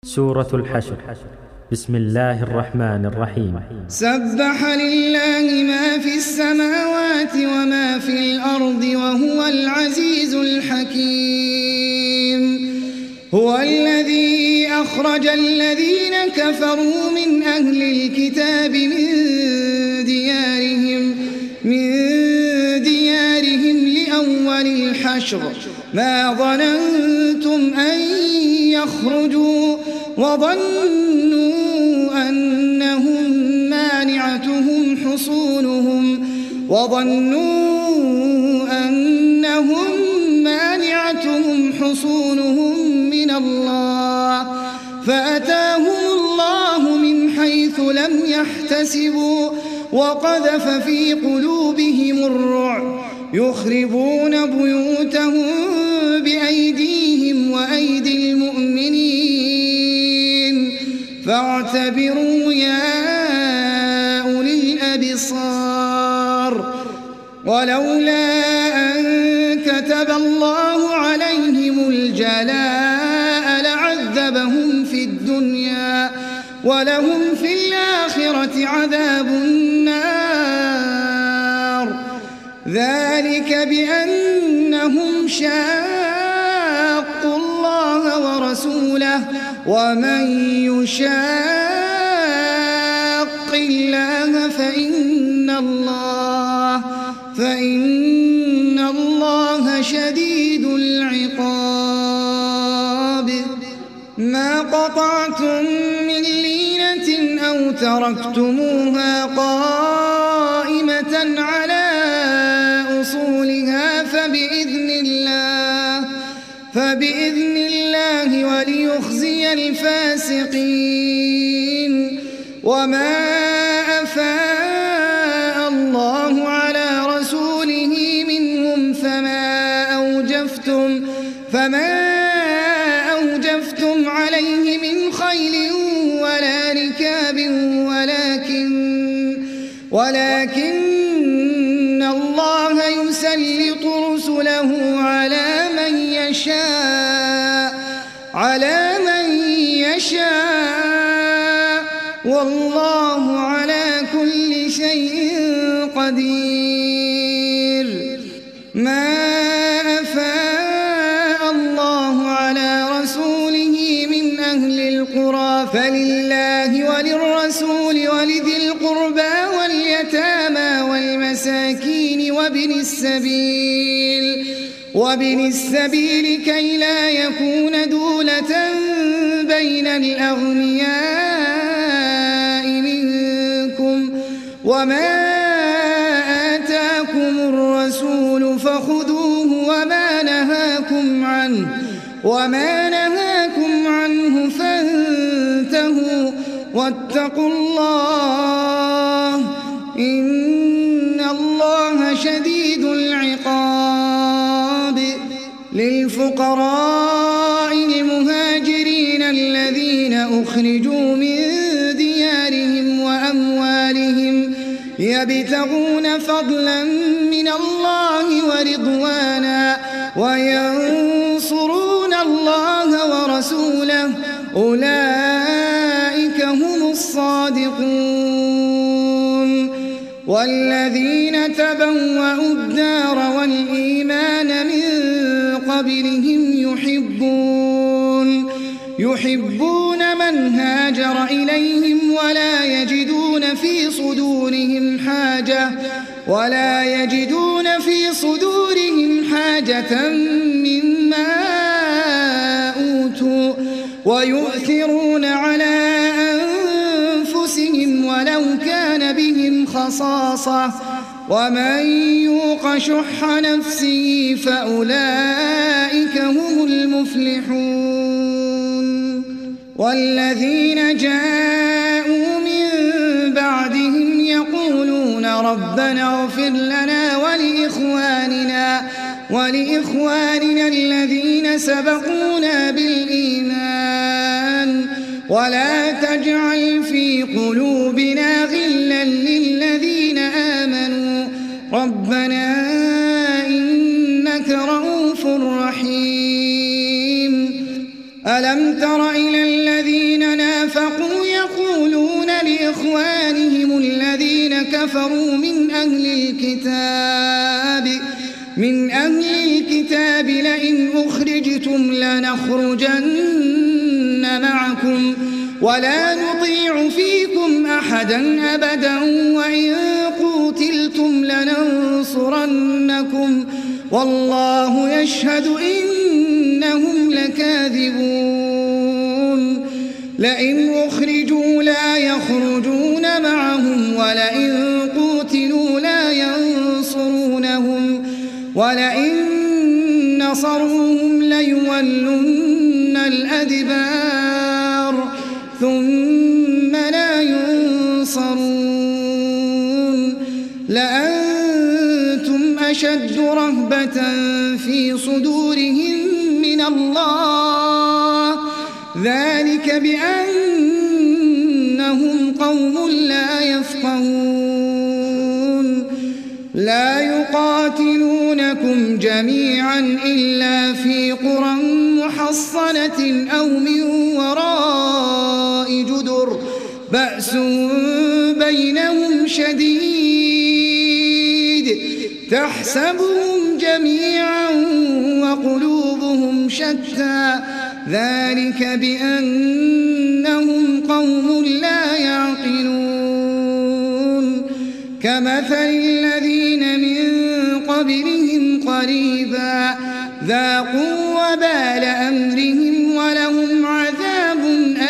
سورة الحشر. بسم الله الرحمن الرحيم. سبح لله ما في السماوات وما في الأرض وهو العزيز الحكيم. هو الذي أخرج الذين كفروا من أهل الكتاب من ديارهم لأول الحشر ما ظننتم أن يخرجوا وظنوا أنهم مانعتهم حصونهم من الله فأتاهم الله من حيث لم يحتسبوا وقذف في قلوبهم الرعب يخربون بيوتهم بأيديهم وأيدي المؤمنين فاعتبروا يا أولي الأبصار. ولولا أن كتب الله عليهم الجلاء لعذبهم في الدنيا ولهم في الآخرة عذاب النار ذلك بأنهم شاقوا الله ورسوله ومن يشاق الله فإن الله شديد العقاب. ما قطعتم من لينة أو تركتموها قائمة على أصولها فبإذن الله وليخزي الفاسقين. وما أفاء الله على رسوله منهم فما أوجفتم عليه من خيل ولا ركاب ولكن الله يسلط رسله على من يشاء والله على كل شيء قدير. ما أفاء الله على رسوله من أهل القرى فلله وللرسول ولذي القربى واليتامى والمساكين وابن السبيل كي لا يكون دولة بين الأغنياء منكم. وما آتاكم الرسول فخذوه وما نهاكم عنه فانتهوا واتقوا الله إن الله شديد العقاب. للفقراء المهاجرين الذين أخرجوا من ديارهم وأموالهم يبتغون فضلا من الله ورضوانا وينصرون الله ورسوله أولئك هم الصادقون. والذين تبوأوا الدار والإيمان من قبلهم يحبون من هاجر إليهم ولا يجدون في صدورهم حاجة مما أوتوا ويؤثرون على أنفسهم ولو كان بهم خصاصة ومن يوق شح نفسه فأولئك هم المفلحون. والذين جاءوا من بعدهم يقولون ربنا اغفر لنا ولإخواننا الذين سبقونا بالإيمان ولا تجعل في قلوبنا غلا للذين آمنوا ربنا إنك رؤوف رحيم. ألم تر إلى الذين لإخوانهم الذين كفروا من أهل الكتاب لئن أخرجتم لنخرجن معكم ولا نطيع فيكم أحدا أبدا وإن قوتلتم لننصرنكم والله يشهد إنهم لكاذبون لئن أخرجوا لا يخرجون معهم ولئن قوتلوا لا ينصرونهم ولئن نصروهم ليولن الأدبار ثم لا ينصرون لأنتم أشد رهبة في صدورهم من الله ذلك بأنهم قوم لا يفقهون لا يقاتلونكم جميعا إلا في قرى محصنة أو من وراء جدر بأس بينهم شديد تحسبهم جميعا وقلوبهم شتى ذلك بأنهم قوم لا يعقلون كمثل الذين من قبلهم قريبا ذاقوا وبال أمرهم ولهم عذاب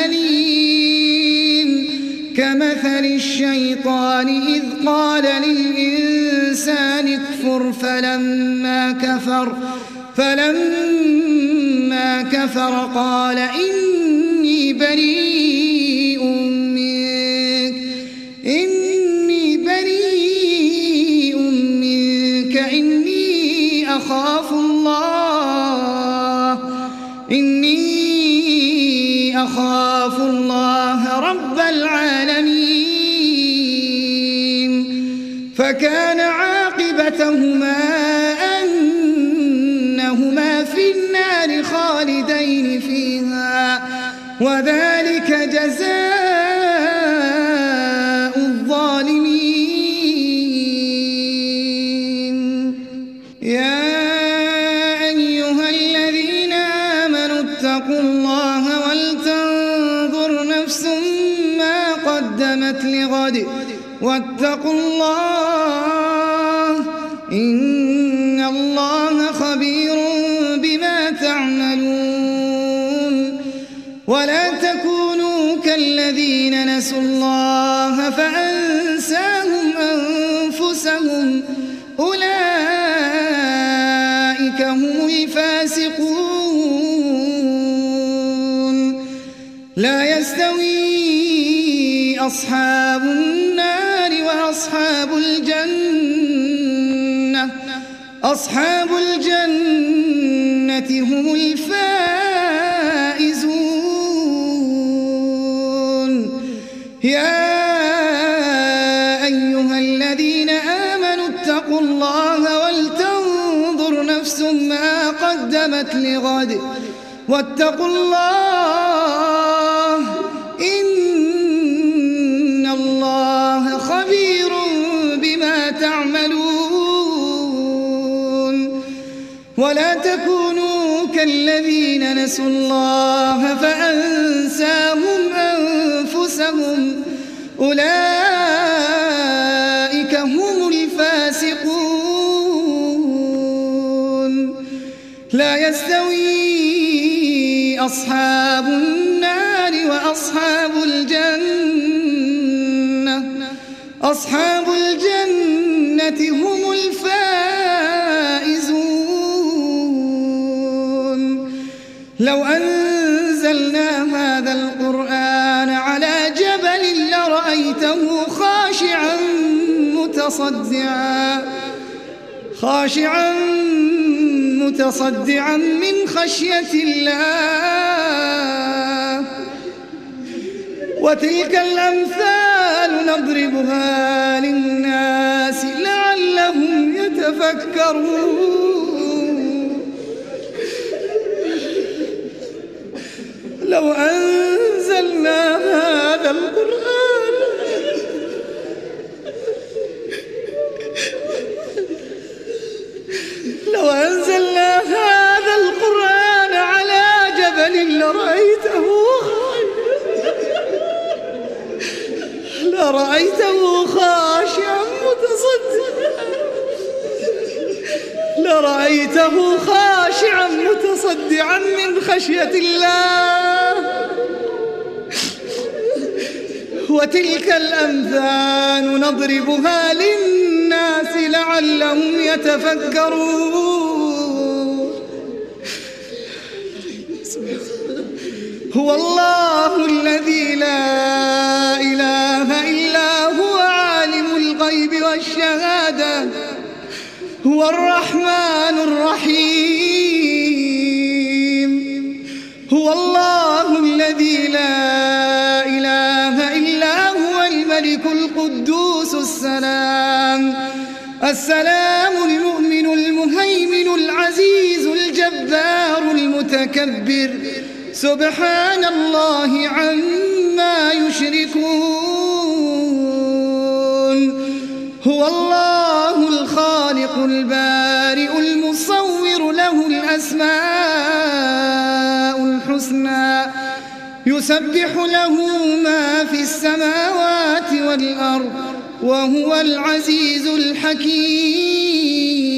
أليم كمثل الشيطان إذ قال للإنسان اكفر فلما كفر قال إني بريء منك إني أخاف الله رب العالمين فكان عاقبتهما أنهما في النار خالدين فيها وذلك جزاء الظالمين يا أيها الذين آمنوا اتقوا الله ولتنظر نفس ما قدمت لغد واتقوا الله إن الله خبير بما تعملون ولا تكونوا كالذين نسوا الله فأنساهم أنفسهم أولئك هم الفاسقون لا يستوي أصحاب النار وأصحاب الجنة أصحاب الجنة هم الفائزون يا أيها الذين آمنوا اتقوا الله ولتنظر نفس ما قدمت لغد واتقوا الله إن الله خبير بما تعملون ولا تكونوا كالذين نسوا الله فأنساهم أنفسهم أولئك هم الفاسقون لا يستوي أصحاب النار وأصحاب الجنة أصحاب الجنة هم الفائزون لو أنزلنا هذا القرآن على جبل لرأيته خاشعا متصدعا من خشية الله وتلك الأمثال نضربها للناس لعلهم يتفكرون لو أنزلنا هذا القرآن لرأيته خاشعا متصدعا من خشية الله. وتلك الأمثال نضربها للناس لعلهم يتفكرون. هو الله الذي لا إله إلا هو عالم الغيب والشهادة هو الرحمن الرحيم. هو الله الذي لا إله إلا هو الملك القدوس السلام المؤمن المهيمن العزيز الجبار المتكبر سبحان الله عما يشركون. هو الله الخالق البارئ المصور له الأسماء الحسنى يسبح له ما في السماوات والأرض وهو العزيز الحكيم.